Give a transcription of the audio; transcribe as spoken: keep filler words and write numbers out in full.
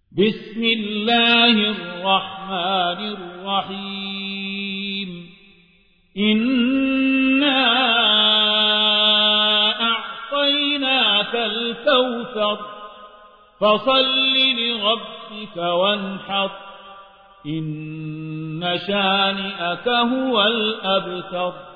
بسم الله الرحمن الرحيم إنا أعطيناك الكوثر فصل لربك وانحر إن شانئك هو الأبتر.